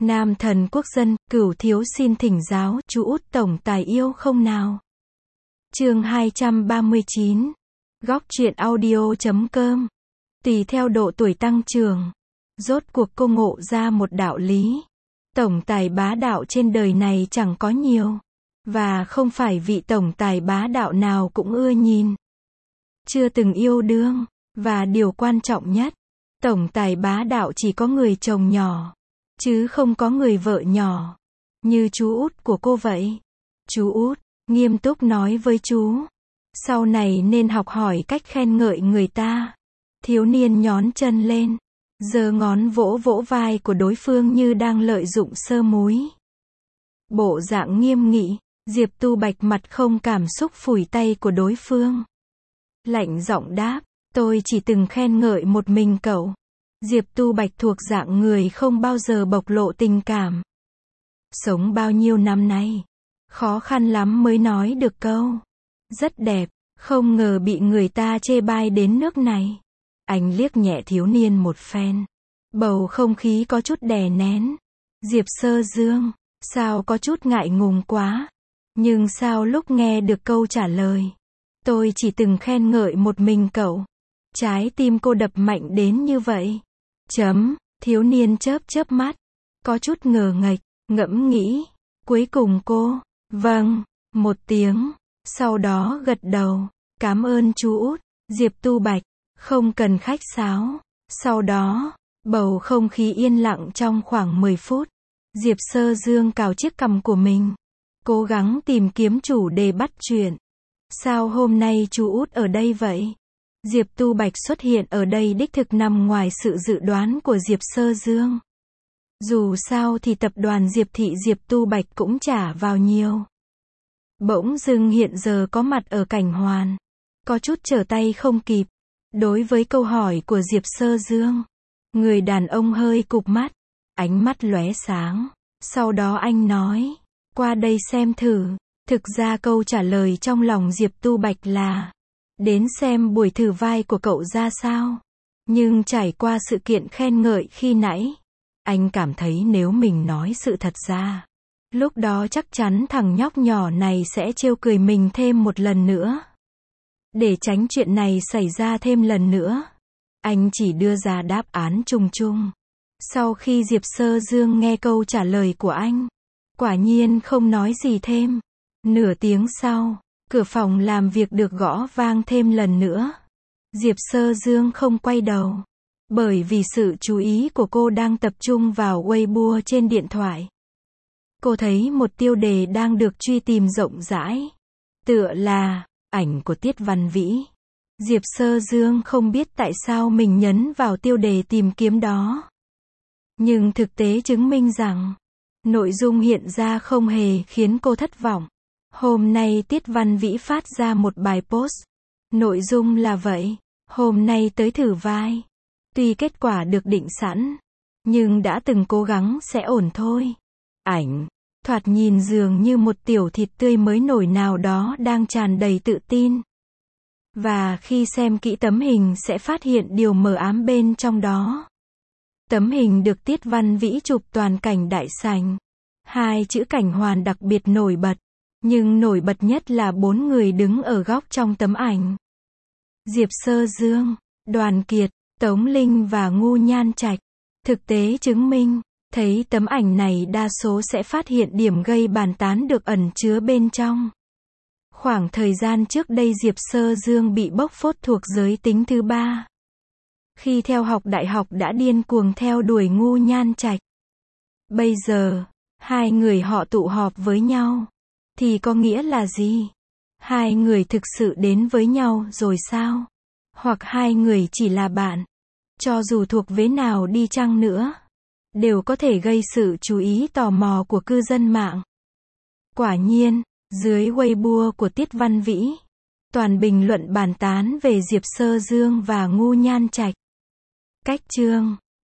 Nam thần quốc dân, Cửu thiếu xin thỉnh giáo, chú út tổng tài yêu không nào? Chương 239. Góc truyện audio.com. Tùy theo độ tuổi tăng trưởng, rốt cuộc cô ngộ ra một đạo lý. Tổng tài bá đạo trên đời này chẳng có nhiều, và không phải vị tổng tài bá đạo nào cũng ưa nhìn. Chưa từng yêu đương, và điều quan trọng nhất, tổng tài bá đạo chỉ có người chồng nhỏ, chứ không có người vợ nhỏ, như chú út của cô vậy. Chú út nghiêm túc nói với chú, sau này nên học hỏi cách khen ngợi người ta. Thiếu niên nhón chân lên, giơ ngón vỗ vỗ vai của đối phương như đang lợi dụng sơ múi. Bộ dạng nghiêm nghị, Diệp Tu Bạch mặt không cảm xúc phủi tay của đối phương. Lạnh giọng đáp, tôi chỉ từng khen ngợi một mình cậu. Diệp Tu Bạch thuộc dạng người không bao giờ bộc lộ tình cảm. Sống bao nhiêu năm nay, khó khăn lắm mới nói được câu rất đẹp, không ngờ bị người ta chê bai đến nước này. Anh liếc nhẹ thiếu niên một phen. Bầu không khí có chút đè nén. Diệp Sơ Dương, sao có chút ngại ngùng quá. Nhưng sao lúc nghe được câu trả lời, tôi chỉ từng khen ngợi một mình cậu, trái tim cô đập mạnh đến như vậy. Thiếu niên chớp chớp mắt, có chút ngờ nghệch, ngẫm nghĩ. Cuối cùng cô, vâng, một tiếng, sau đó gật đầu, cảm ơn chú út. Diệp Tu Bạch, không cần khách sáo. Sau đó, bầu không khí yên lặng trong khoảng 10 phút. Diệp Sơ Dương cào chiếc cằm của mình, cố gắng tìm kiếm chủ đề bắt chuyện. Sao hôm nay chú út ở đây vậy? Diệp Tu Bạch xuất hiện ở đây đích thực nằm ngoài sự dự đoán của Diệp Sơ Dương. Dù sao thì tập đoàn Diệp Thị Diệp Tu Bạch cũng trả vào nhiều. Bỗng dưng hiện giờ có mặt ở Cảnh Hoàn, có chút trở tay không kịp. Đối với câu hỏi của Diệp Sơ Dương, người đàn ông hơi cụp mắt, ánh mắt lóe sáng. Sau đó anh nói, qua đây xem thử. Thực ra câu trả lời trong lòng Diệp Tu Bạch là, đến xem buổi thử vai của cậu ra sao. Nhưng trải qua sự kiện khen ngợi khi nãy, anh cảm thấy nếu mình nói sự thật ra, lúc đó chắc chắn thằng nhóc nhỏ này sẽ trêu cười mình thêm một lần nữa. Để tránh chuyện này xảy ra thêm lần nữa, anh chỉ đưa ra đáp án chung chung. Sau khi Diệp Sơ Dương nghe câu trả lời của anh, quả nhiên không nói gì thêm. Nửa tiếng sau, cửa phòng làm việc được gõ vang thêm lần nữa. Diệp Sơ Dương không quay đầu, bởi vì sự chú ý của cô đang tập trung vào Weibo trên điện thoại. Cô thấy một tiêu đề đang được truy tìm rộng rãi, tựa là ảnh của Tiết Văn Vĩ. Diệp Sơ Dương không biết tại sao mình nhấn vào tiêu đề tìm kiếm đó. Nhưng thực tế chứng minh rằng, nội dung hiện ra không hề khiến cô thất vọng. Hôm nay Tiết Văn Vĩ phát ra một bài post. Nội dung là vậy, hôm nay tới thử vai. Tuy kết quả được định sẵn, nhưng đã từng cố gắng sẽ ổn thôi. Ảnh, thoạt nhìn dường như một tiểu thịt tươi mới nổi nào đó đang tràn đầy tự tin. Và khi xem kỹ tấm hình sẽ phát hiện điều mờ ám bên trong đó. Tấm hình được Tiết Văn Vĩ chụp toàn cảnh đại sảnh. Hai chữ Cảnh Hoàn đặc biệt nổi bật. Nhưng nổi bật nhất là 4 người đứng ở góc trong tấm ảnh. Diệp Sơ Dương, Đoàn Kiệt, Tống Linh và Ngu Nhan Trạch. Thực tế chứng minh, thấy tấm ảnh này đa số sẽ phát hiện điểm gây bàn tán được ẩn chứa bên trong. Khoảng thời gian trước đây Diệp Sơ Dương bị bóc phốt thuộc giới tính thứ 3. Khi theo học đại học đã điên cuồng theo đuổi Ngu Nhan Trạch. Bây giờ, hai người họ tụ họp với nhau. Thì có nghĩa là gì? Hai người thực sự đến với nhau rồi sao? Hoặc hai người chỉ là bạn? Cho dù thuộc vế nào đi chăng nữa, đều có thể gây sự chú ý tò mò của cư dân mạng. Quả nhiên, dưới Weibo của Tiết Văn Vĩ, toàn bình luận bàn tán về Diệp Sơ Dương và Ngu Nhan Trạch. Cách chương